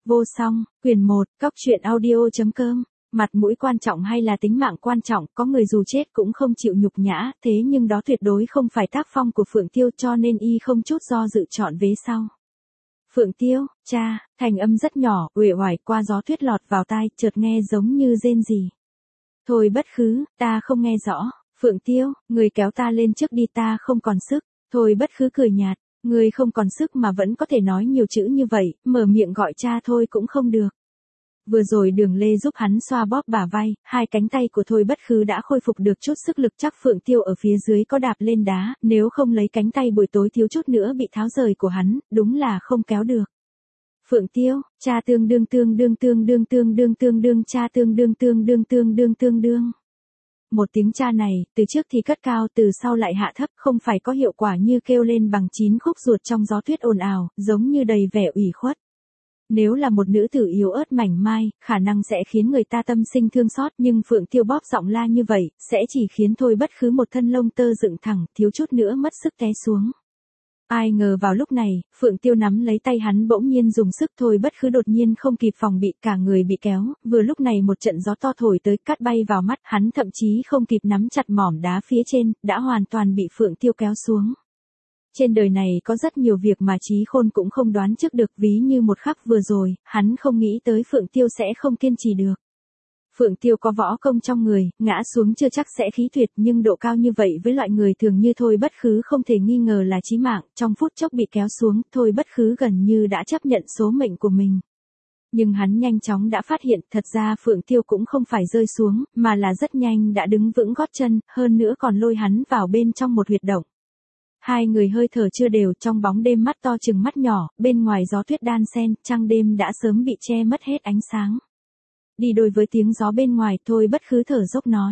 Vô song, quyển 1, Cóc truyện audio.com. Mặt mũi quan trọng hay là tính mạng quan trọng, có người dù chết cũng không chịu nhục nhã, thế nhưng đó tuyệt đối không phải tác phong của Phượng Tiêu, cho nên y không chút do dự chọn vế sau. Phượng Tiêu, cha, thành âm rất nhỏ, uể oải qua gió tuyết lọt vào tai, chợt nghe giống như rên rỉ. Thôi bất khứ, ta không nghe rõ. Phượng Tiêu, người kéo ta lên trước đi, ta không còn sức. Thôi bất khứ cười nhạt, người không còn sức mà vẫn có thể nói nhiều chữ như vậy, mở miệng gọi cha thôi cũng không được. Vừa rồi Đường Lê giúp hắn xoa bóp bả vai, hai cánh tay của Thôi bất khứ đã khôi phục được chút sức lực, chắc Phượng Tiêu ở phía dưới có đạp lên đá, nếu không lấy cánh tay buổi tối thiếu chút nữa bị tháo rời của hắn, đúng là không kéo được. Phượng Tiêu, cha tương đương cha tương đương. Một tiếng cha này, từ trước thì cất cao, từ sau lại hạ thấp, không phải có hiệu quả như kêu lên bằng 9 khúc ruột trong gió tuyết ồn ào, giống như đầy vẻ ủy khuất. Nếu là một nữ tử yếu ớt mảnh mai, khả năng sẽ khiến người ta tâm sinh thương xót, nhưng Phượng Tiêu bóp giọng la như vậy, sẽ chỉ khiến Thôi bất khứ một thân lông tơ dựng thẳng, thiếu chút nữa mất sức té xuống. Ai ngờ vào lúc này, Phượng Tiêu nắm lấy tay hắn bỗng nhiên dùng sức, Thôi bất khứ đột nhiên không kịp phòng bị, cả người bị kéo, vừa lúc này một trận gió to thổi tới, cát bay vào mắt, hắn thậm chí không kịp nắm chặt mỏm đá phía trên, đã hoàn toàn bị Phượng Tiêu kéo xuống. Trên đời này có rất nhiều việc mà trí khôn cũng không đoán trước được, ví như một khắc vừa rồi, hắn không nghĩ tới Phượng Tiêu sẽ không kiên trì được. Phượng Tiêu có võ công trong người, ngã xuống chưa chắc sẽ khí tuyệt, nhưng độ cao như vậy với loại người thường như Thôi bất khứ không thể nghi ngờ là chí mạng, trong phút chốc bị kéo xuống, Thôi bất khứ gần như đã chấp nhận số mệnh của mình. Nhưng hắn nhanh chóng đã phát hiện, thật ra Phượng Tiêu cũng không phải rơi xuống, mà là rất nhanh đã đứng vững gót chân, hơn nữa còn lôi hắn vào bên trong một huyệt động. Hai người hơi thở chưa đều, trong bóng đêm mắt to chừng mắt nhỏ, bên ngoài gió tuyết đan xen, trăng đêm đã sớm bị che mất hết ánh sáng. Đi đôi với tiếng gió bên ngoài, Thôi bất khứ thở dốc nói.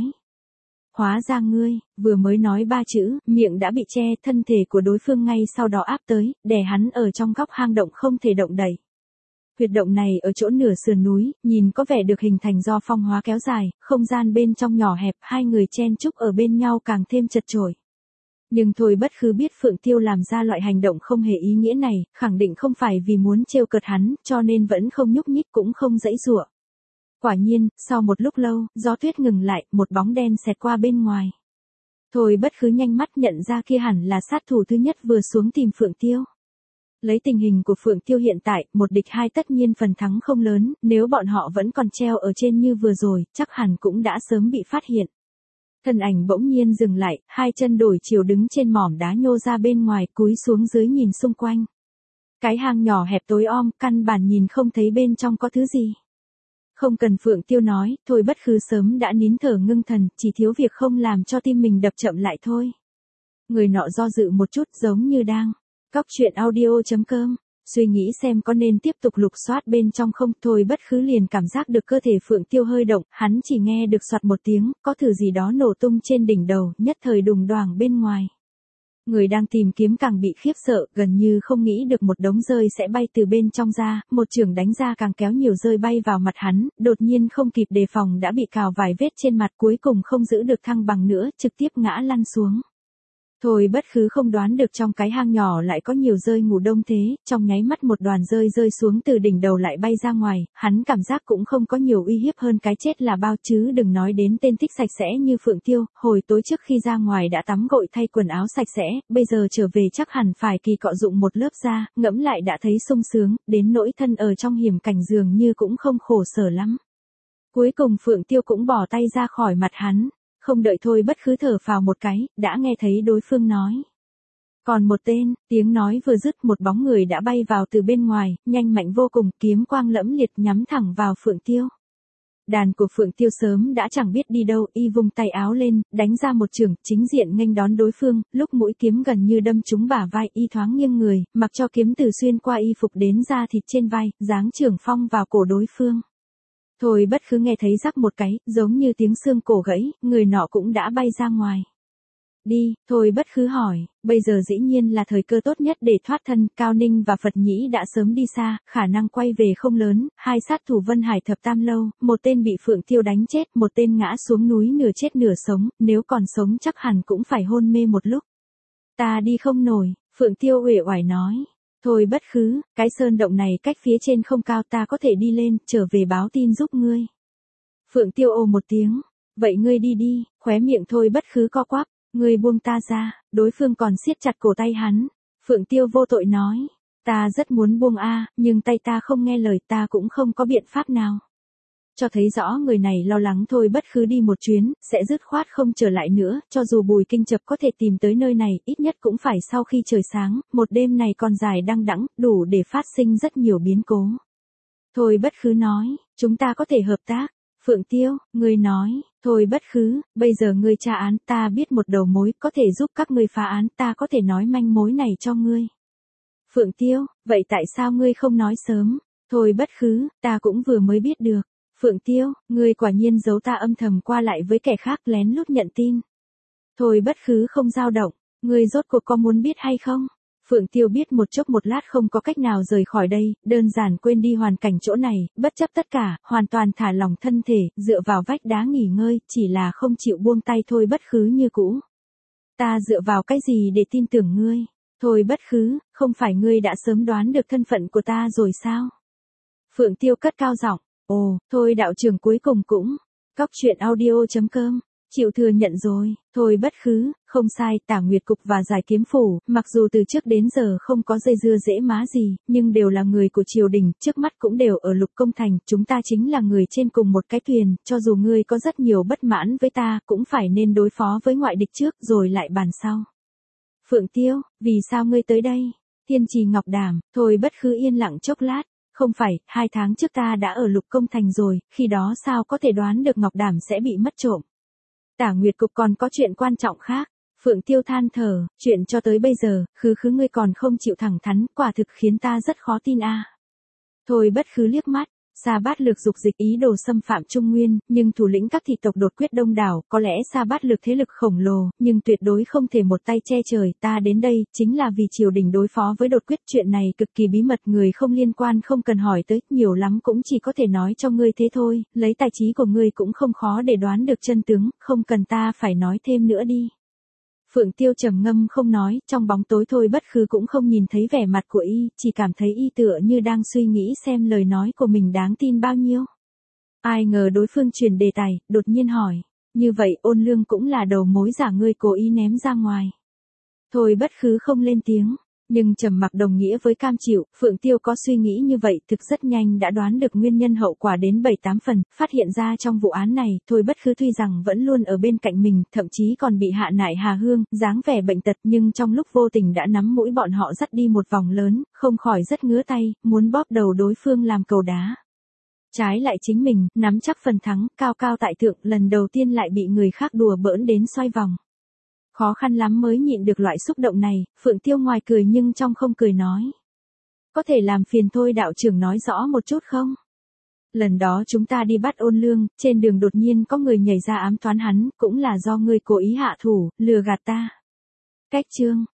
Hóa ra ngươi, vừa mới nói 3 chữ, miệng đã bị che, thân thể của đối phương ngay sau đó áp tới, đè hắn ở trong góc hang động không thể động đậy. Huyệt động này ở chỗ nửa sườn núi, nhìn có vẻ được hình thành do phong hóa kéo dài, không gian bên trong nhỏ hẹp, hai người chen chúc ở bên nhau càng thêm chật chội. Nhưng Thôi bất khứ biết Phượng Tiêu làm ra loại hành động không hề ý nghĩa này, khẳng định không phải vì muốn trêu cợt hắn, cho nên vẫn không nhúc nhích cũng không giãy giụa. Quả nhiên, sau một lúc lâu, gió tuyết ngừng lại, một bóng đen xẹt qua bên ngoài. Thôi bất khứ nhanh mắt nhận ra kia hẳn là sát thủ thứ nhất vừa xuống tìm Phượng Tiêu. Lấy tình hình của Phượng Tiêu hiện tại, 1 địch 2 tất nhiên phần thắng không lớn, nếu bọn họ vẫn còn treo ở trên như vừa rồi, chắc hẳn cũng đã sớm bị phát hiện. Thân ảnh bỗng nhiên dừng lại, hai chân đổi chiều đứng trên mỏm đá nhô ra bên ngoài, cúi xuống dưới nhìn xung quanh. Cái hang nhỏ hẹp tối om, căn bản nhìn không thấy bên trong có thứ gì. Không cần Phượng Tiêu nói, Thôi bất khứ sớm đã nín thở ngưng thần, chỉ thiếu việc không làm cho tim mình đập chậm lại thôi. Người nọ do dự một chút, giống như đang Cóc truyện audio.com, suy nghĩ xem có nên tiếp tục lục soát bên trong không. Thôi bất khứ liền cảm giác được cơ thể Phượng Tiêu hơi động, hắn chỉ nghe được soạt một tiếng, có thứ gì đó nổ tung trên đỉnh đầu, nhất thời đùng đoàng bên ngoài. Người đang tìm kiếm càng bị khiếp sợ, gần như không nghĩ được một đống rơi sẽ bay từ bên trong ra, một chưởng đánh ra càng kéo nhiều rơi bay vào mặt hắn, đột nhiên không kịp đề phòng đã bị cào vài vết trên mặt, cuối cùng không giữ được thăng bằng nữa, trực tiếp ngã lăn xuống. Thôi bất khứ không đoán được trong cái hang nhỏ lại có nhiều rơi ngủ đông thế, trong nháy mắt một đoàn rơi rơi xuống từ đỉnh đầu lại bay ra ngoài, hắn cảm giác cũng không có nhiều uy hiếp hơn cái chết là bao, chứ đừng nói đến tên thích sạch sẽ như Phượng Tiêu, hồi tối trước khi ra ngoài đã tắm gội thay quần áo sạch sẽ, bây giờ trở về chắc hẳn phải kỳ cọ dụng một lớp da, ngẫm lại đã thấy sung sướng, đến nỗi thân ở trong hiểm cảnh dường như cũng không khổ sở lắm. Cuối cùng Phượng Tiêu cũng bỏ tay ra khỏi mặt hắn. Không đợi Thôi bất khứ thở phào một cái, đã nghe thấy đối phương nói. Còn một tên, tiếng nói vừa dứt, một bóng người đã bay vào từ bên ngoài, nhanh mạnh vô cùng, kiếm quang lẫm liệt nhắm thẳng vào Phượng Tiêu. Đàn của Phượng Tiêu sớm đã chẳng biết đi đâu, y vung tay áo lên, đánh ra một chưởng, chính diện nghênh đón đối phương, lúc mũi kiếm gần như đâm trúng bả vai, y thoáng nghiêng người, mặc cho kiếm từ xuyên qua y phục đến da thịt trên vai, giáng chưởng phong vào cổ đối phương. Thôi bất khứ nghe thấy rắc một cái, giống như tiếng xương cổ gãy, người nọ cũng đã bay ra ngoài. Đi, Thôi bất khứ hỏi, bây giờ dĩ nhiên là thời cơ tốt nhất để thoát thân, Cao Ninh và Phật Nhĩ đã sớm đi xa, khả năng quay về không lớn, hai sát thủ Vân Hải Thập Tam Lâu, một tên bị Phượng Tiêu đánh chết, một tên ngã xuống núi nửa chết nửa sống, nếu còn sống chắc hẳn cũng phải hôn mê một lúc. Ta đi không nổi, Phượng Tiêu uể oải nói. Thôi bất khứ, cái sơn động này cách phía trên không cao, ta có thể đi lên, trở về báo tin giúp ngươi. Phượng Tiêu ồ một tiếng, vậy ngươi đi đi, khóe miệng Thôi bất khứ co quắp, ngươi buông ta ra, đối phương còn siết chặt cổ tay hắn. Phượng Tiêu vô tội nói, ta rất muốn buông nhưng tay ta không nghe lời, ta cũng không có biện pháp nào. Cho thấy rõ người này lo lắng Thôi bất khứ đi một chuyến, sẽ dứt khoát không trở lại nữa, cho dù Bùi Kinh Chập có thể tìm tới nơi này, ít nhất cũng phải sau khi trời sáng, một đêm này còn dài đăng đẵng, đủ để phát sinh rất nhiều biến cố. Thôi bất khứ nói, chúng ta có thể hợp tác. Phượng Tiêu, ngươi nói, Thôi bất khứ, bây giờ ngươi tra án, ta biết một đầu mối, có thể giúp các ngươi phá án, ta có thể nói manh mối này cho ngươi. Phượng Tiêu, vậy tại sao ngươi không nói sớm? Thôi bất khứ, ta cũng vừa mới biết được. Phượng Tiêu, ngươi quả nhiên giấu ta âm thầm qua lại với kẻ khác, lén lút nhận tin. Thôi bất khứ không dao động, ngươi rốt cuộc có muốn biết hay không? Phượng Tiêu biết một chốc một lát không có cách nào rời khỏi đây, đơn giản quên đi hoàn cảnh chỗ này, bất chấp tất cả, hoàn toàn thả lỏng thân thể, dựa vào vách đá nghỉ ngơi, chỉ là không chịu buông tay Thôi bất khứ như cũ. Ta dựa vào cái gì để tin tưởng ngươi? Thôi bất khứ, không phải ngươi đã sớm đoán được thân phận của ta rồi sao? Phượng Tiêu cất cao giọng, ồ, Thôi đạo trưởng cuối cùng cũng. Cóc truyện audio.com, chịu thừa nhận rồi. Thôi bất khứ, không sai, Tả Nguyệt Cục và Giải Kiếm Phủ, mặc dù từ trước đến giờ không có dây dưa dễ má gì, nhưng đều là người của triều đình, trước mắt cũng đều ở Lục Công Thành, chúng ta chính là người trên cùng một cái thuyền, cho dù ngươi có rất nhiều bất mãn với ta, cũng phải nên đối phó với ngoại địch trước, rồi lại bàn sau. Phượng Tiêu, vì sao ngươi tới đây? Thiên Trì Ngọc Đàm, Thôi bất khứ yên lặng chốc lát. Không phải, 2 tháng trước ta đã ở Lục Công Thành rồi, khi đó sao có thể đoán được Ngọc Đàm sẽ bị mất trộm. Tả Nguyệt Cục còn có chuyện quan trọng khác. Phượng Tiêu than thở, chuyện cho tới bây giờ, khứ ngươi còn không chịu thẳng thắn, quả thực khiến ta rất khó tin Thôi bất khứ liếc mắt. Sa Bát Lược dục dịch ý đồ xâm phạm Trung Nguyên, nhưng thủ lĩnh các thị tộc đột quyết đông đảo, có lẽ Sa Bát Lược thế lực khổng lồ, nhưng tuyệt đối không thể một tay che trời, ta đến đây, chính là vì triều đình đối phó với đột quyết, chuyện này cực kỳ bí mật, người không liên quan không cần hỏi tới, nhiều lắm cũng chỉ có thể nói cho ngươi thế thôi, lấy tài trí của ngươi cũng không khó để đoán được chân tướng, không cần ta phải nói thêm nữa đi. Phượng Tiêu trầm ngâm không nói, trong bóng tối Thôi bất khứ cũng không nhìn thấy vẻ mặt của y, chỉ cảm thấy y tựa như đang suy nghĩ xem lời nói của mình đáng tin bao nhiêu. Ai ngờ đối phương chuyển đề tài, đột nhiên hỏi, như vậy Ôn Lương cũng là đầu mối giả ngươi cố ý ném ra ngoài. Thôi bất khứ không lên tiếng, nhưng trầm mặc đồng nghĩa với cam chịu, Phượng Tiêu có suy nghĩ như vậy, thực rất nhanh đã đoán được nguyên nhân hậu quả đến 7-8 phần, phát hiện ra trong vụ án này, Thôi bất khứ tuy rằng vẫn luôn ở bên cạnh mình, thậm chí còn bị hạ nại hà hương, dáng vẻ bệnh tật, nhưng trong lúc vô tình đã nắm mũi bọn họ dắt đi một vòng lớn, không khỏi rất ngứa tay, muốn bóp đầu đối phương làm cầu đá. Trái lại chính mình, nắm chắc phần thắng, cao cao tại thượng, lần đầu tiên lại bị người khác đùa bỡn đến xoay vòng. Khó khăn lắm mới nhịn được loại xúc động này, Phượng Tiêu ngoài cười nhưng trong không cười nói. Có thể làm phiền Thôi đạo trưởng nói rõ một chút không? Lần đó chúng ta đi bắt Ôn Lương, trên đường đột nhiên có người nhảy ra ám toán hắn, cũng là do ngươi cố ý hạ thủ, lừa gạt ta. Cách chương.